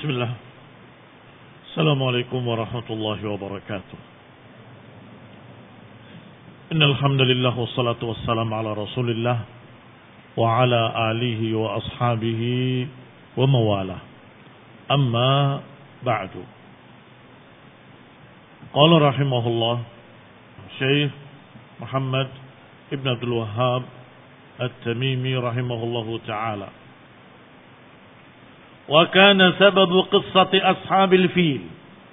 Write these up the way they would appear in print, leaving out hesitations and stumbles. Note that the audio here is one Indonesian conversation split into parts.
Bismillah. Assalamualaikum warahmatullahi wabarakatuh. Innal hamdalillah wassalatu wassalamu ala Rasulillah wa ala alihi wa ashabihi wa mawalah. Amma ba'du. Qala rahimahullah Syekh Muhammad Ibn Abdul Wahhab At-Tamimi rahimahullahu ta'ala. Wa kana sababu qissati ashabil fil.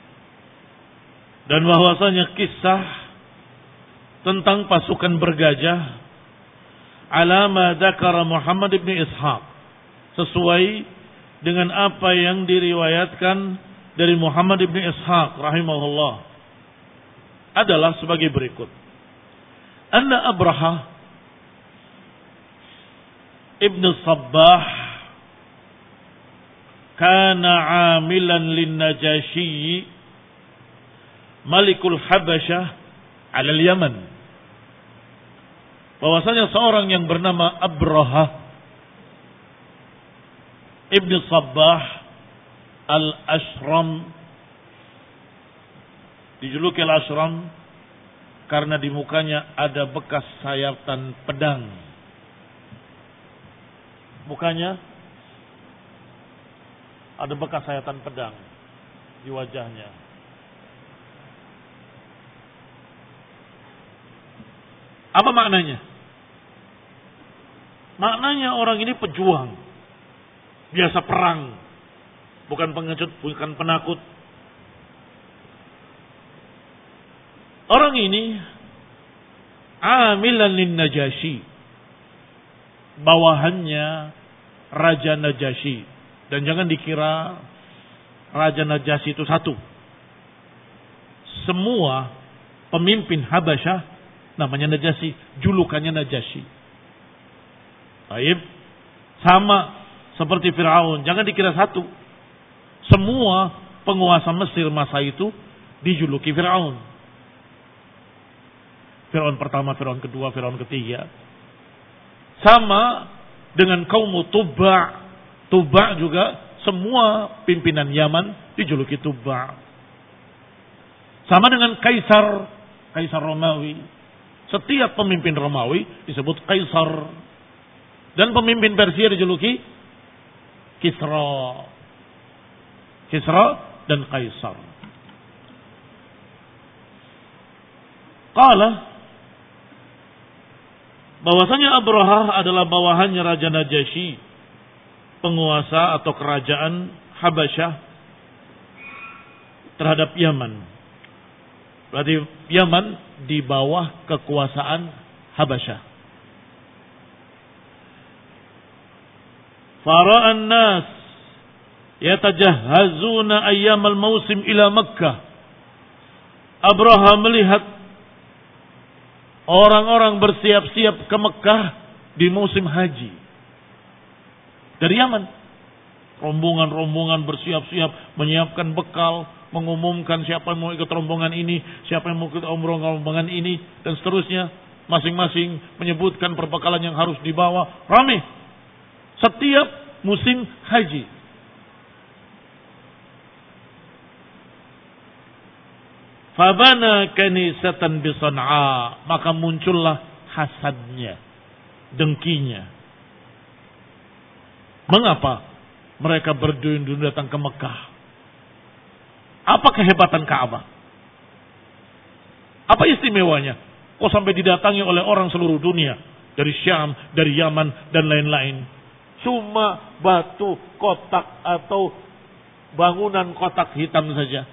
Dan bahwasanya kisah tentang pasukan bergajah alama dzakara Muhammad ibn Ishaq, sesuai dengan apa yang diriwayatkan dari Muhammad ibn Ishaq rahimahullah, adalah sebagai berikut. Anna Abraha ibn Sabbah kana amilan lin Najashi Malikul Habasyah alal Yaman. Bahwasanya seorang yang bernama Abraha ibn Sabbah al-Ashram, dijuluki al-Ashram karena di mukanya ada bekas sayatan pedang. Mukanya ada bekas sayatan pedang di wajahnya. Apa maknanya? Maknanya orang ini pejuang, biasa perang, bukan pengecut, bukan penakut. Orang ini amilan lin Najashi, bawahannya Raja Najasyi. Dan jangan dikira Raja Najasyi itu satu. Semua pemimpin Habasyah namanya Najasyi, julukannya Najasyi. Baik, sama seperti Fir'aun, jangan dikira satu. Semua penguasa Mesir masa itu dijuluki Fir'aun. Fir'aun pertama, Fir'aun kedua, Fir'aun ketiga. Sama dengan kaum Tuba'. Tuba' juga semua pimpinan Yaman dijuluki Tuba'. Sama dengan Kaisar Romawi. Setiap pemimpin Romawi disebut Kaisar. Dan pemimpin Persia dijuluki Kisra. Kisra dan Kaisar. Qala, bahwasanya Abraha adalah bawahannya Raja Najasyi, penguasa atau kerajaan Habasyah terhadap Yaman. Berarti Yaman di bawah kekuasaan Habasyah. Fara'an nas yatajahhazuna ayyamal mausim ila Makkah. Abraha melihat orang-orang bersiap-siap ke Mekah di musim haji. Dari Yaman, rombongan-rombongan bersiap-siap menyiapkan bekal, mengumumkan siapa yang mau ikut rombongan ini, siapa yang mau ikut rombongan ini, dan seterusnya. Masing-masing menyebutkan perbekalan yang harus dibawa. Ramai setiap musim haji. Fabana kanisatan bi San'a, maka muncullah hasadnya, dengkinya. Mengapa mereka berduyun-duyun datang ke Mekah? Apa kehebatan Ka'bah? Apa istimewanya? Kok sampai didatangi oleh orang seluruh dunia? Dari Syam, dari Yaman, dan lain-lain. Cuma batu kotak atau bangunan kotak hitam saja.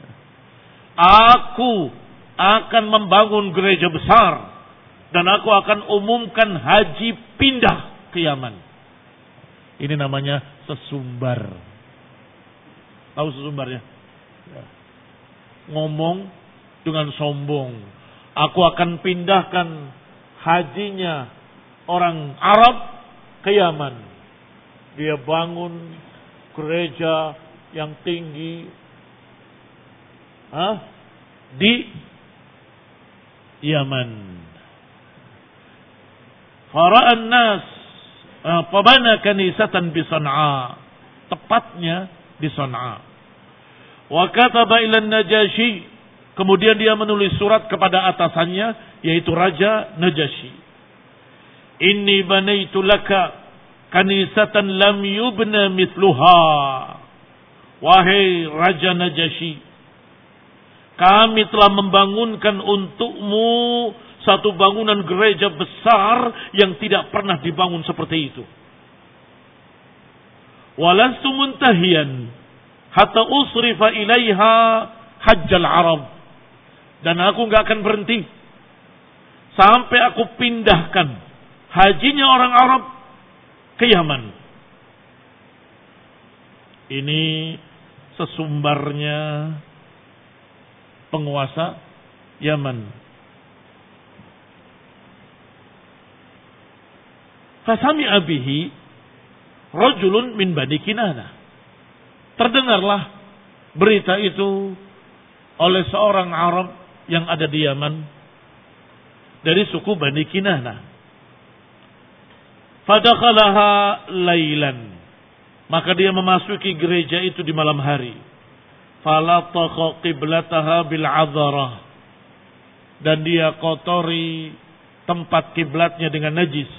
Aku akan membangun gereja besar. Dan aku akan umumkan haji pindah ke Yaman. Ini namanya sesumbar. Tahu sesumbarnya? Ya. Ngomong dengan sombong. Aku akan pindahkan hajinya orang Arab ke Yaman. Dia bangun gereja yang tinggi di Yaman. Fara'an nas Fabana kanisatan bi San'a. Tepatnya di Sana'a. Wa kataba ila Najasyi, kemudian dia menulis surat kepada atasannya yaitu Raja Najasyi. Inni banaitu laka kanisatan lam yubna mithluha. Wahai Raja Najasyi, kami telah membangunkan untukmu satu bangunan gereja besar yang tidak pernah dibangun seperti itu. Walastu muntahiyan hatta usrifa ilaiha hajjal Arab. Dan aku enggak akan berhenti sampai aku pindahkan hajinya orang Arab ke Yaman. Ini sesumbarnya penguasa Yaman. Fasami'a bihi rajulun min Bani Kinanah. Terdengarlah berita itu oleh seorang Arab yang ada di Yaman dari suku Bani Kinanah. Fadakhalaha lailan. Maka dia memasuki gereja itu di malam hari. Falataqqa qiblataha bil 'adharah. Dan dia kotori tempat kiblatnya dengan najis.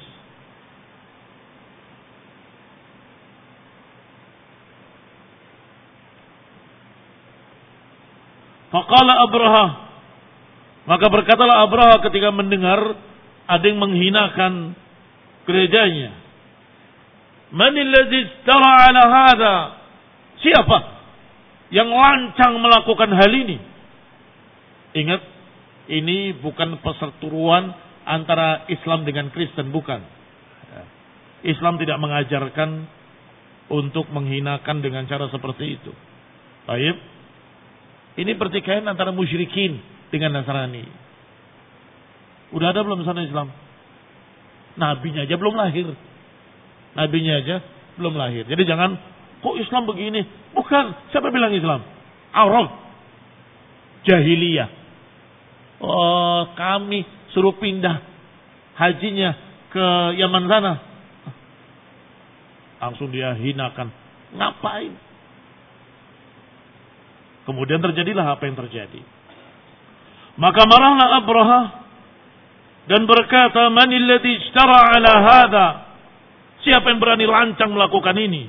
Faqala Abraha, maka berkatalah Abraha ketika mendengar ada yang menghinakan gerejanya. Manil ladzi istara ala hadha? Siapa yang lancang melakukan hal ini? Ingat, ini bukan perseteruan antara Islam dengan Kristen, bukan. Islam tidak mengajarkan untuk menghinakan dengan cara seperti itu. Baik. Ini pertikaian antara musyrikin dengan Nasrani. Udah ada belum sana Islam? Nabinya aja belum lahir. Nabinya aja belum lahir. Jadi jangan, kok Islam begini? Bukan, siapa bilang Islam? Arab. Jahiliyah. Oh, kami suruh pindah hajinya ke Yaman sana. Langsung dia hinakan. Ngapain? Kemudian terjadilah apa yang terjadi. Maka marahlah Abraha dan berkata, "Manil ladzi ishtara ala hadha?" Siapa yang berani lancang melakukan ini?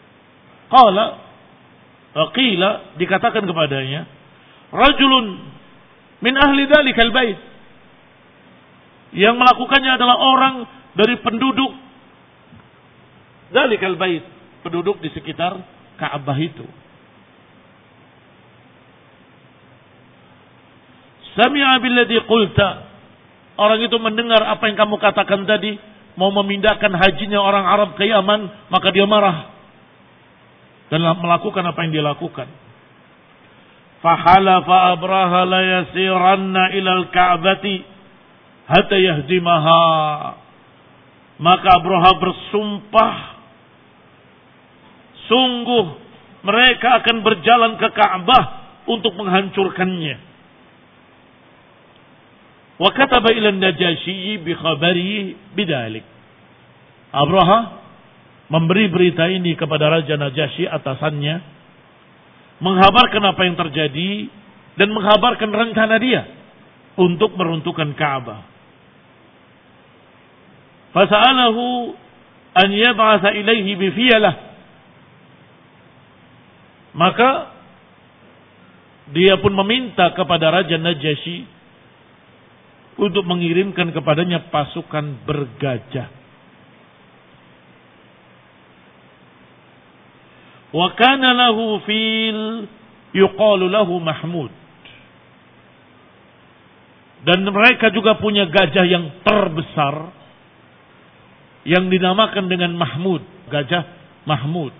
Qila, dikatakan kepadanya, "Rajulun min ahli dzalikal bait." Yang melakukannya adalah orang dari penduduk dzalikal bait, penduduk di sekitar Ka'bah itu. Sami'a billadhi qulta. Orang itu mendengar apa yang kamu katakan tadi, mau memindahkan hajinya orang Arab ke Yaman, maka dia marah dan melakukan apa yang dia lakukan. Fahalafa Abraha la yasiranna ilal Ka'bati hatta yahdimaha. Maka Abraha bersumpah, sungguh mereka akan berjalan ke Ka'bah untuk menghancurkannya. Wa kataba ila Najasyi bi khabari bidzalik. Abraha memberi berita ini kepada Raja Najasyi atasannya, menghabarkan apa yang terjadi dan menghabarkan rencana dia untuk meruntuhkan Ka'bah. Fasa'alahu an yab'atha ilaihi bi fiyalah. Maka dia pun meminta kepada Raja Najasyi untuk mengirimkan kepadanya pasukan bergajah. Wa kana lahu fil yuqalu lahu Mahmud. Dan mereka juga punya gajah yang terbesar yang dinamakan dengan Mahmud, gajah Mahmud.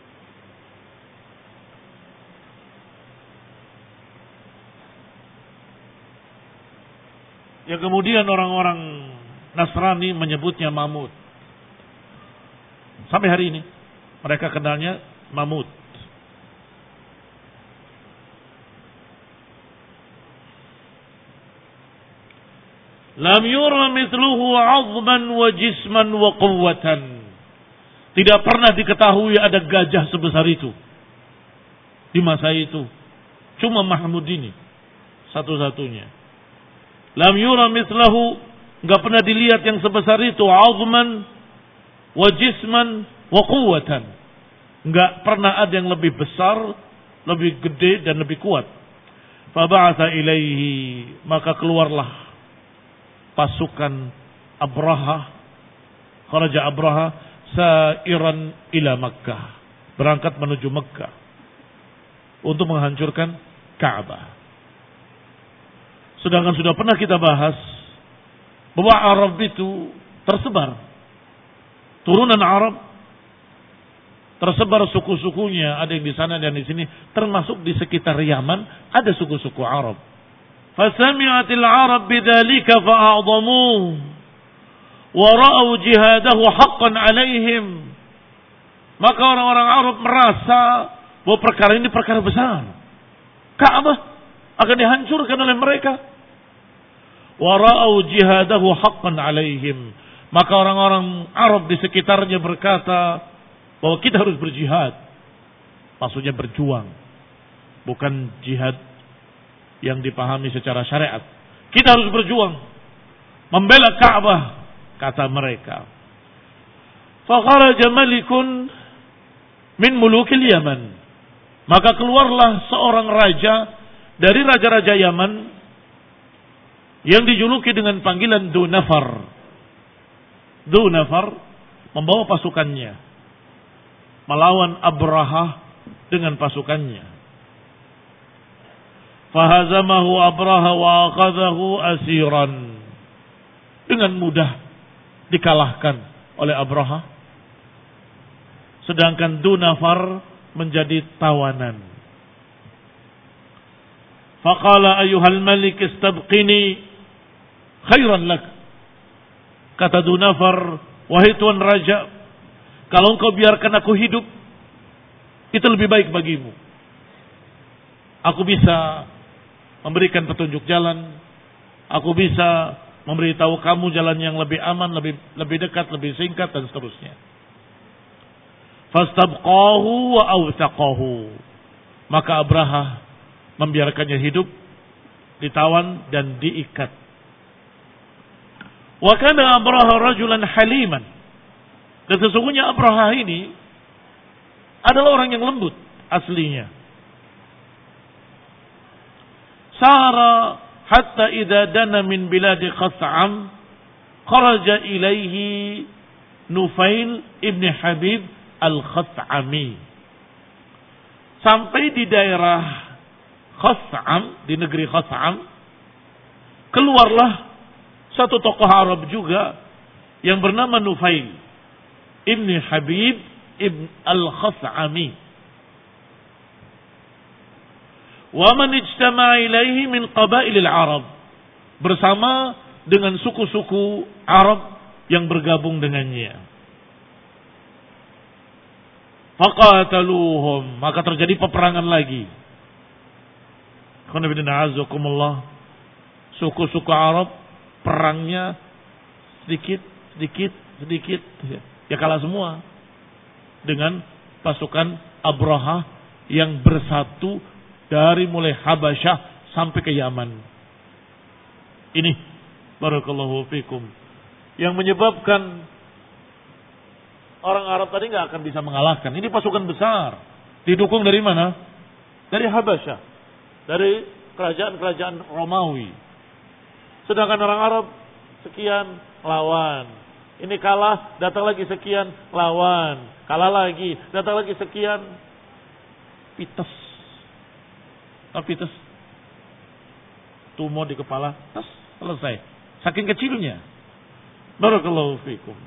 Yang kemudian orang-orang Nasrani menyebutnya Mamut. Sampai hari ini mereka kenalnya Mamut. Lam yura mithluhu 'azman wa jisman wa quwwatan. Tidak pernah diketahui ada gajah sebesar itu. di masa itu. Cuma Mahmud ini satu-satunya. Lam yura mithlahu, enggak pernah dilihat yang sebesar itu, azman wa jisman wa quwwatan. Enggak pernah ada yang lebih besar, lebih gede dan lebih kuat. Fa ba'atha ilaihi, maka keluarlah pasukan Abraha, kharaja Abraha sairan ila Makkah, berangkat menuju Makkah untuk menghancurkan Ka'bah. Sedangkan sudah pernah kita bahas bahwa Arab itu tersebar, turunan Arab tersebar suku-sukunya, ada yang di sana dan di sini, termasuk di sekitar Yaman ada suku-suku Arab. Fasami'atil Arab bidzalika fa'a'dhamuhu wa ra'aw jihadahu haqqan 'alaihim. Maka orang-orang Arab merasa bahwa perkara ini perkara besar. Ka'bah akan dihancurkan oleh mereka. Wa ra'aw jihadahu haqqan 'alaihim. Maka orang-orang Arab di sekitarnya berkata bahwa kita harus berjihad. Maksudnya berjuang. Bukan jihad yang dipahami secara syariat. Kita harus berjuang. Membela Ka'bah, kata mereka. Fakharaja malikun min mulukil Yaman. Maka keluarlah seorang raja dari raja-raja Yaman yang dijuluki dengan panggilan Dzunafar. Dzunafar membawa pasukannya melawan Abraha dengan pasukannya. Fahazamahu Abraha wa akhadhahu asiran. Dengan mudah dikalahkan oleh Abraha. Sedangkan Dzunafar menjadi tawanan. Faqala ayyuhal malik istabqini khairan lak. Kata Dzunafar, wahai tuan raja, kalau engkau biarkan aku hidup, itu lebih baik bagimu. Aku bisa memberikan petunjuk jalan. Aku bisa memberitahu kamu jalan yang lebih aman, lebih dekat, lebih singkat, dan seterusnya. Fastabqahu wa awthaqahu. Maka Abraha membiarkannya hidup, ditawan dan diikat. Wa kana Abraha rajulan haliman. Dan sesungguhnya Abraha ini adalah orang yang lembut aslinya. Sara hatta idza dana min biladi Khas'am kharaja ilaihi Nufail ibn Habib al-Khas'ami. Sampai di daerah Khas'am, di negeri Khas'am, keluarlah satu tokoh Arab juga yang bernama Nufail ibn Habib ibn al-Khas'ami. Wa man ijtama'a ilaihi min qabailil Arab. Bersama dengan suku-suku Arab yang bergabung dengannya. Faqataluhum. Maka terjadi peperangan lagi. Suku-suku Arab perangnya sedikit. Ya kalah semua dengan pasukan Abraha yang bersatu dari mulai Habasyah sampai ke Yaman. Ini barakallahu fikum yang menyebabkan orang Arab tadi nggak akan bisa mengalahkan. Ini pasukan besar, didukung dari mana? Dari Habasyah, dari kerajaan-kerajaan Romawi. Sedangkan orang Arab sekian lawan. Ini kalah, datang lagi sekian, lawan. Kalah lagi, datang lagi sekian. Pites. Pites. Tumor di kepala, tas, selesai. Saking kecilnya. Barakallahu fikum.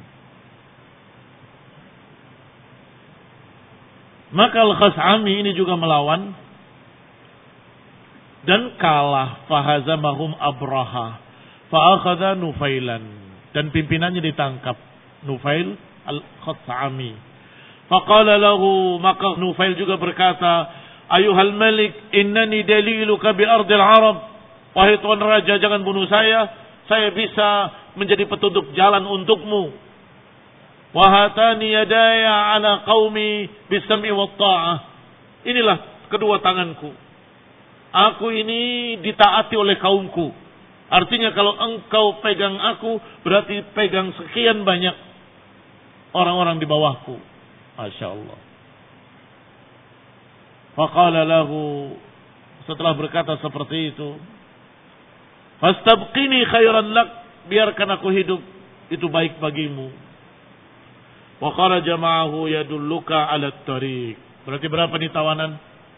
Maka Al-Khas'ami ini juga melawan. Dan kalah. Fahazamahum Abraha. Fa'akhadha Nufailan. Dan pimpinannya ditangkap, Nufail al-Khas'ami. Faqala lahu, maka Nufail juga berkata, ayuhal malik, innani daliluka bi ardil Arab. Wahai tuan raja, jangan bunuh saya bisa menjadi petunjuk jalan untukmu. Wa hatani yadaya ala qaumi bisam'i wat ta'ah. Inilah kedua tanganku. Aku ini ditaati oleh kaumku. Artinya kalau engkau pegang aku, berarti pegang sekian banyak orang-orang di bawahku. Masya Allah. Faqala lahu, setelah berkata seperti itu, fastabqini khairan lak, biarkan aku hidup, itu baik bagimu. Wa kharaja ma'ahu yadulluka 'ala at-tariq. Berarti berapa nih tawanan?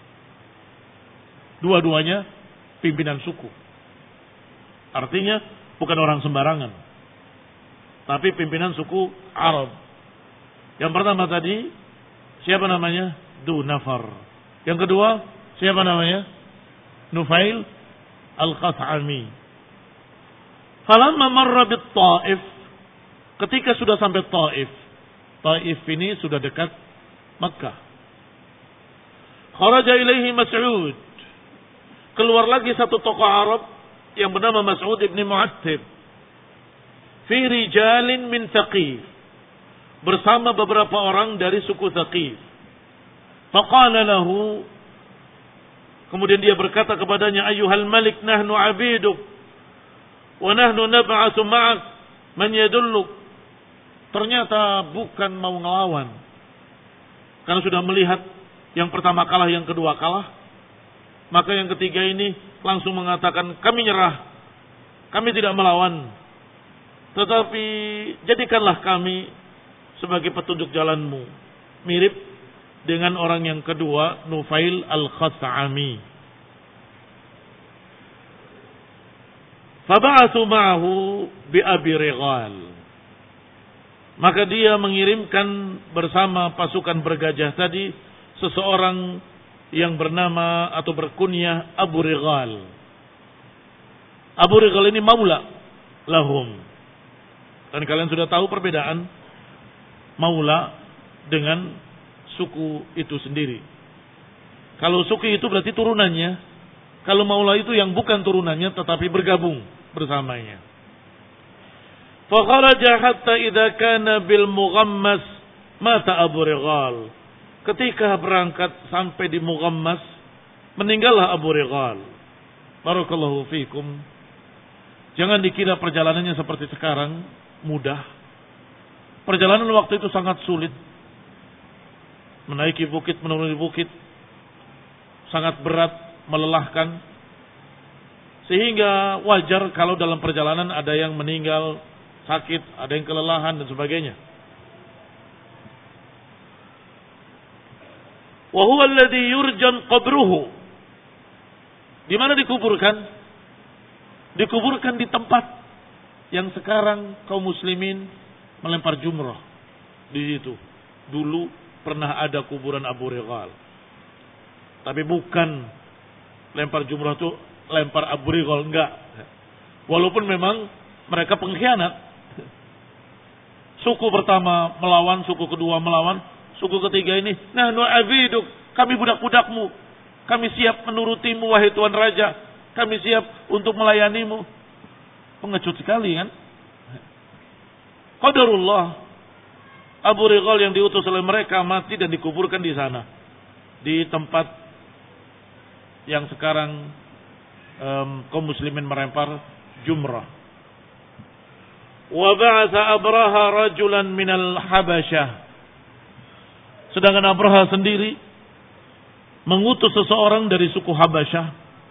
Dua-duanya pimpinan suku. Artinya bukan orang sembarangan, tapi pimpinan suku Arab. Yang pertama tadi siapa namanya? Du Nafar. Yang kedua siapa namanya? Nufail Al-Khas'ami. Falamma marra bit Taif, ketika sudah sampai Taif. Taif ini sudah dekat Makkah. Kharaja ilaihi Mas'ud. Keluar lagi satu tokoh Arab yang bernama Mas'ud ibn Mu'attib. Fi rijalin min Thaqif. Bersama beberapa orang dari suku Thaqif. Faqala lahu. Kemudian dia berkata kepadanya, Ayyuhal malik nahnu abiduk. Wa nahnu nab'asu ma'ak man yadulluk. Ternyata bukan mau ngelawan. Karena sudah melihat yang pertama kalah, yang kedua kalah. Maka yang ketiga ini langsung mengatakan, kami nyerah. Kami tidak melawan. Tetapi jadikanlah kami sebagai petunjuk jalanmu. Mirip dengan orang yang kedua, Nufail Al-Khas'ami. Faba'athu ma'ahu bi Abi Righal. Maka dia mengirimkan bersama pasukan bergajah tadi seseorang yang bernama atau berkunyah Abu Righal. Abu Righal ini maula lahum. Dan kalian sudah tahu perbedaan maula dengan suku itu sendiri. Kalau suku itu berarti turunannya. Kalau maula itu yang bukan turunannya tetapi bergabung bersamanya. Fakharaja hatta idza kana bil Mughammas mata Abu Righal. Ketika berangkat sampai di Mughammas, meninggallah Abu Righal. Barakallahu fikum. Jangan dikira perjalanannya seperti sekarang mudah. Perjalanan waktu itu sangat sulit. Menaiki bukit, menuruni bukit, sangat berat, melelahkan. Sehingga wajar kalau dalam perjalanan ada yang meninggal, sakit, ada yang kelelahan dan sebagainya. Wa huwa alladhi yurjan qabruhu. Di mana dikuburkan? Dikuburkan di tempat yang sekarang kaum muslimin melempar jumrah. Di situ. Dulu pernah ada kuburan Abu Righal. Tapi bukan lempar jumrah itu lempar Abu Righal, enggak. Walaupun memang mereka pengkhianat. Suku pertama melawan, suku kedua melawan. Suku ketiga ini, nahnu abiduk, kami budak-budakmu. Kami siap menurutimu wahai Tuan Raja. Kami siap untuk melayanimu. Pengecut sekali kan? Qadarullah. Abu Righal yang diutus oleh mereka mati dan dikuburkan di sana. Di tempat yang sekarang kaum muslimin melempar jumrah. Wa ba'atha Abraha rajulan minal Habasyah. Sedangkan Abraha sendiri mengutus seseorang dari suku Habasyah.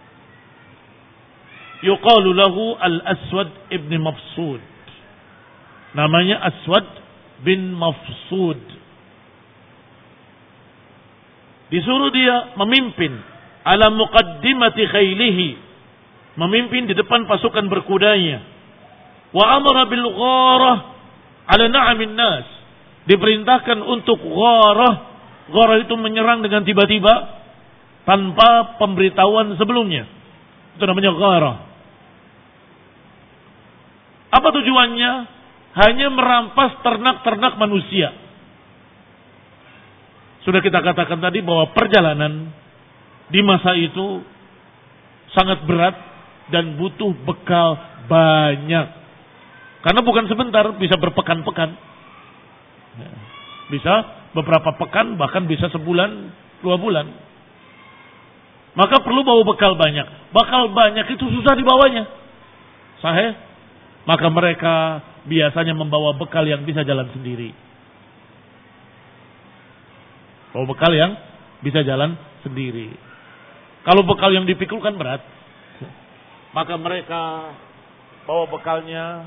Yuqalu lahu Al-Aswad ibn Mafsud. Namanya Aswad bin Mafsud. Disuruh dia memimpin ala muqaddimati khailihi. Memimpin di depan pasukan berkudanya. Wa amara bil gharah ala na'amin nas. Diperintahkan untuk gharah. Gharah itu menyerang dengan tiba-tiba tanpa pemberitahuan sebelumnya. Itu namanya gharah. Apa tujuannya? Hanya merampas ternak-ternak manusia. Sudah kita katakan tadi bahwa perjalanan di masa itu sangat berat dan butuh bekal banyak. Karena bukan sebentar, bisa berpekan-pekan. Bisa beberapa pekan, bahkan bisa sebulan, 2 bulan. Maka perlu bawa bekal banyak. Bekal banyak itu susah dibawanya. Sahih? Maka mereka biasanya membawa bekal yang bisa jalan sendiri. Bawa bekal yang bisa jalan sendiri. Kalau bekal yang dipikulkan berat, maka mereka bawa bekalnya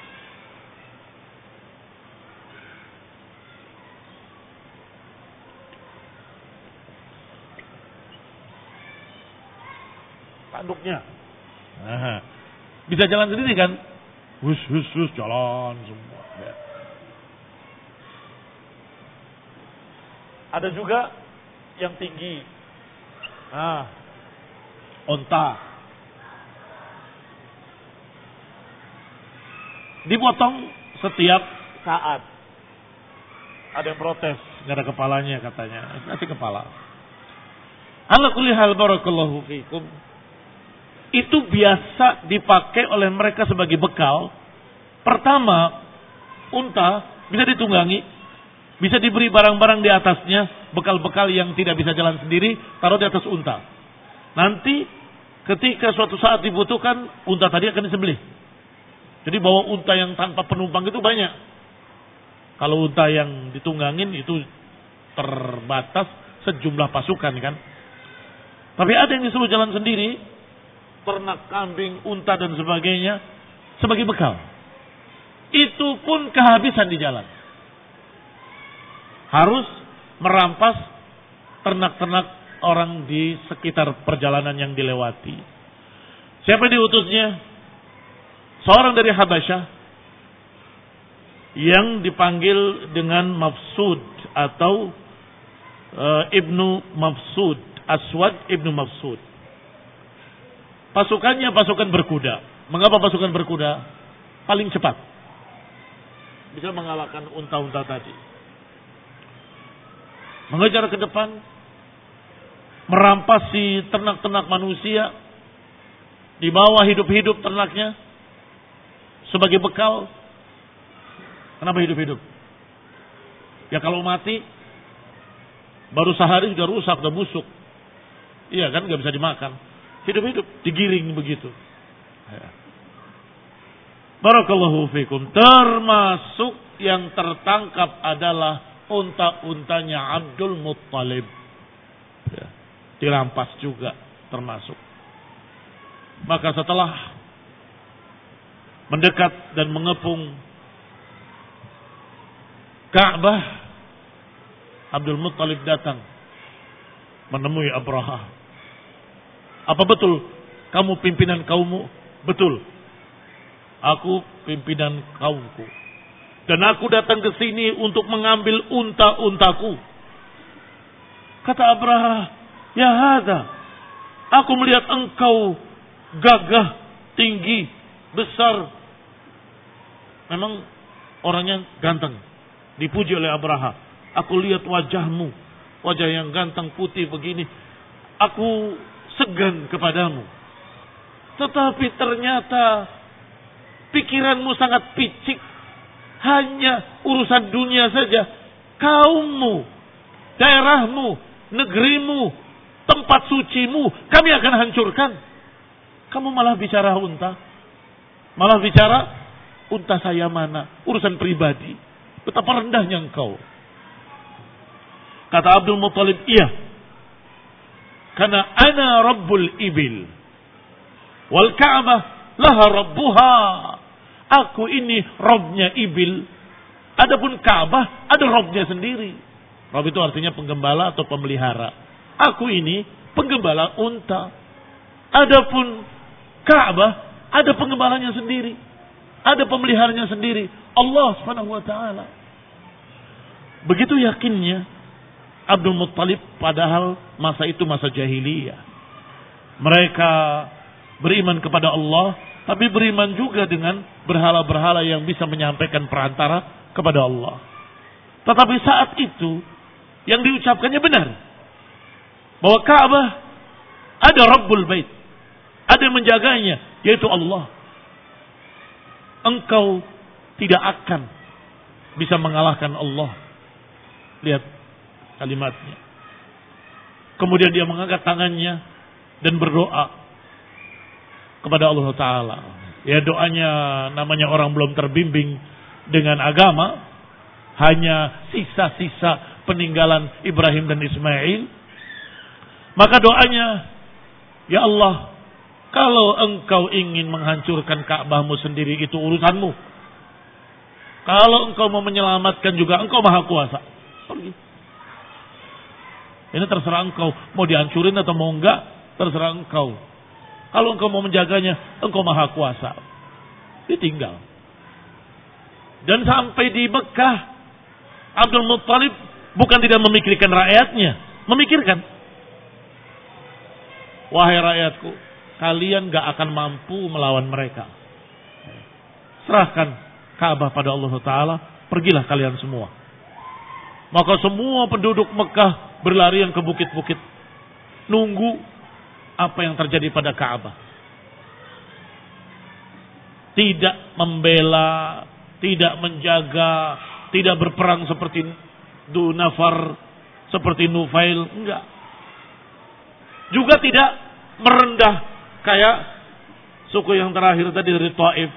tanduknya. Nah, bisa jalan sendiri kan? Hus jalan semua. Ya. Ada juga yang tinggi. Nah, onta. Dipotong setiap saat. Ada yang protes, nggak ada kepalanya katanya. Kasih kepala. Ala kulli hal barakallahu fikum. Itu biasa dipakai oleh mereka sebagai bekal. Pertama, unta bisa ditunggangi, bisa diberi barang-barang di atasnya, bekal-bekal yang tidak bisa jalan sendiri, taruh di atas unta. Nanti ketika suatu saat dibutuhkan, unta tadi akan disembelih. Jadi bawa unta yang tanpa penumpang itu banyak. Kalau unta yang ditunggangin itu terbatas sejumlah pasukan kan. Tapi ada yang disuruh jalan sendiri, ternak, kambing, unta dan sebagainya sebagai bekal. Itu pun kehabisan di jalan. Harus merampas ternak-ternak orang di sekitar perjalanan yang dilewati. Siapa diutusnya? Seorang dari Habasyah yang dipanggil dengan Mafsud atau Ibnu Mafsud, Aswad Ibnu Mafsud. Pasukannya pasukan berkuda. Mengapa pasukan berkuda? Paling cepat. Bisa mengalahkan unta-unta tadi. Mengejar ke depan. Merampas si ternak-ternak manusia. Dibawa hidup-hidup ternaknya. Sebagai bekal. Kenapa hidup-hidup? Ya kalau mati. Baru sehari sudah rusak, sudah busuk. Iya kan, gak bisa dimakan. Hidup-hidup, digiring begitu. Barakallahu fikum. Termasuk yang tertangkap adalah unta-untanya Abdul Muttalib. Ya, dirampas juga termasuk. Maka setelah mendekat dan mengepung Ka'bah, Abdul Muttalib datang menemui Abraha. Apa betul kamu pimpinan kaummu? Betul. Aku pimpinan kaumku. Dan aku datang ke sini untuk mengambil unta-untaku. Kata Abraha, ya hada, aku melihat engkau gagah, tinggi, besar. Memang orangnya ganteng. Dipuji oleh Abraha. Aku lihat wajahmu, wajah yang ganteng putih begini. Aku segan kepadamu. Tetapi ternyata pikiranmu sangat picik. Hanya urusan dunia saja. Kaummu, daerahmu, negerimu, tempat sucimu, kami akan hancurkan. Kamu malah bicara unta. Malah bicara unta saya mana. Urusan pribadi. Betapa rendahnya engkau. Kata Abdul Muttalib, iya. Karena ana rabbul ibil. Wal Ka'bah laha rabbuha. Aku ini Rabbnya ibil. Adapun Ka'bah ada Rabbnya sendiri. Rabb itu artinya penggembala atau pemelihara. Aku ini penggembala unta. Adapun Ka'bah ada penggembalanya sendiri. Ada pemeliharanya sendiri. Allah Subhanahu wa taala. Begitu yakinnya Abdul Muttalib, padahal masa itu masa jahiliyah. Mereka beriman kepada Allah, tapi beriman juga dengan berhala-berhala yang bisa menyampaikan perantara kepada Allah. Tetapi saat itu, yang diucapkannya benar. Bahwa Ka'bah ada Rabbul Bait. Ada yang menjaganya, yaitu Allah. Engkau tidak akan bisa mengalahkan Allah. Lihat kalimatnya. Kemudian dia mengangkat tangannya dan berdoa kepada Allah Ta'ala. Ya doanya namanya orang belum terbimbing dengan agama, hanya sisa-sisa peninggalan Ibrahim dan Ismail. Maka doanya, ya Allah, kalau engkau ingin menghancurkan Ka'bahmu sendiri itu urusanmu. Kalau engkau mau menyelamatkan juga engkau maha kuasa. Pergi. Ini terserah engkau. Mau dihancurin atau mau enggak, terserah engkau. Kalau engkau mau menjaganya, engkau maha kuasa. Ditinggal. Dan sampai di Mekah, Abdul Muttalib bukan tidak memikirkan rakyatnya. Memikirkan. Wahai rakyatku, kalian gak akan mampu melawan mereka. Serahkan Ka'bah pada Allah Ta'ala, pergilah kalian semua. Maka semua penduduk Mekah berlarian ke bukit-bukit. Nunggu apa yang terjadi pada Ka'bah. Tidak membela, tidak menjaga, tidak berperang seperti Dunafar, seperti Nufail, enggak. Juga tidak merendah kayak suku yang terakhir tadi dari Taif.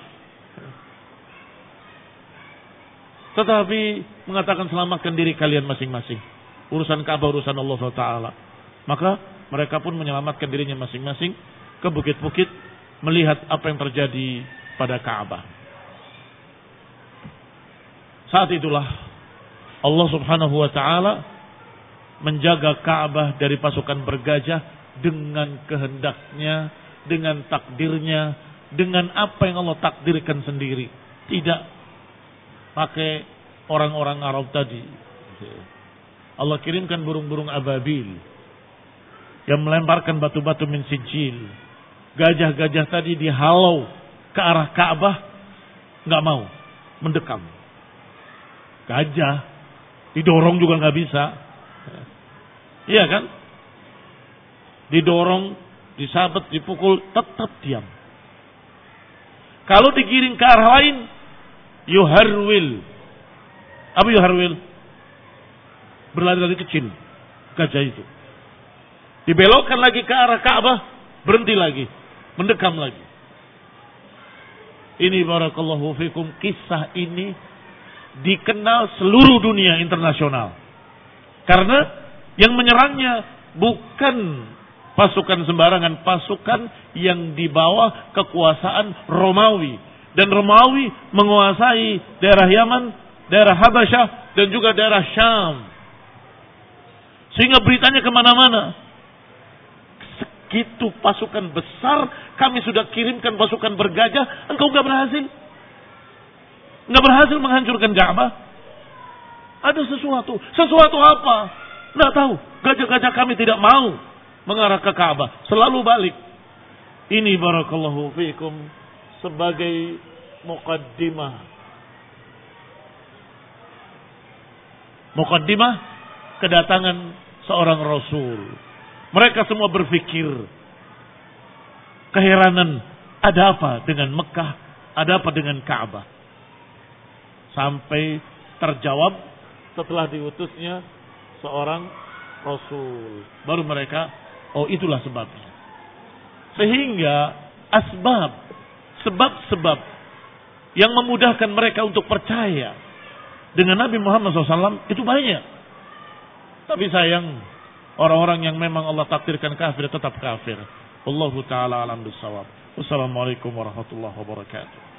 Tetapi mengatakan selamatkan diri kalian masing-masing. Urusan Ka'bah, urusan Allah Ta'ala. Maka mereka pun menyelamatkan dirinya masing-masing ke bukit-bukit melihat apa yang terjadi pada Ka'bah. Saat itulah Allah Subhanahu wa Ta'ala menjaga Ka'bah dari pasukan bergajah dengan kehendaknya, dengan takdirnya, dengan apa yang Allah takdirkan sendiri. Tidak pakai orang-orang Arab tadi. Allah kirimkan burung-burung ababil yang melemparkan batu-batu min sijil. Gajah-gajah tadi dihalau ke arah Ka'bah, nggak mau mendekam. Gajah didorong juga nggak bisa, iya kan? Didorong, disabet, dipukul, tetap diam. Kalau digiring ke arah lain, yuharwil. Apa yuharwil? Berlari-lari kecil, gajah itu. Dibelokkan lagi ke arah Ka'bah, berhenti lagi, mendekam lagi. Ini barakallahu fikum, kisah ini dikenal seluruh dunia internasional. Karena yang menyerangnya bukan pasukan sembarangan, pasukan yang di bawah kekuasaan Romawi. Dan Romawi menguasai daerah Yaman, daerah Habasyah, dan juga daerah Syam. Sehingga beritanya kemana-mana. Segitu pasukan besar, kami sudah kirimkan pasukan bergajah, engkau gak berhasil. Gak berhasil menghancurkan Ka'bah. Ada sesuatu. Sesuatu apa? Nggak tahu. Gajah-gajah kami tidak mau mengarah ke Ka'bah. Selalu balik. Ini barakallahu fiikum sebagai muqaddimah. Muqaddimah kedatangan seorang Rasul. Mereka semua berpikir keheranan, ada apa dengan Mekah, ada apa dengan Ka'bah. Sampai terjawab setelah diutusnya seorang Rasul. Baru mereka, oh itulah sebabnya. Sehingga sebab-sebab yang memudahkan mereka untuk percaya dengan Nabi Muhammad SAW itu banyak. Tapi sayang, orang-orang yang memang Allah takdirkan kafir tetap kafir. Wallahu ta'ala alam bissawab. Wassalamualaikum warahmatullahi wabarakatuh.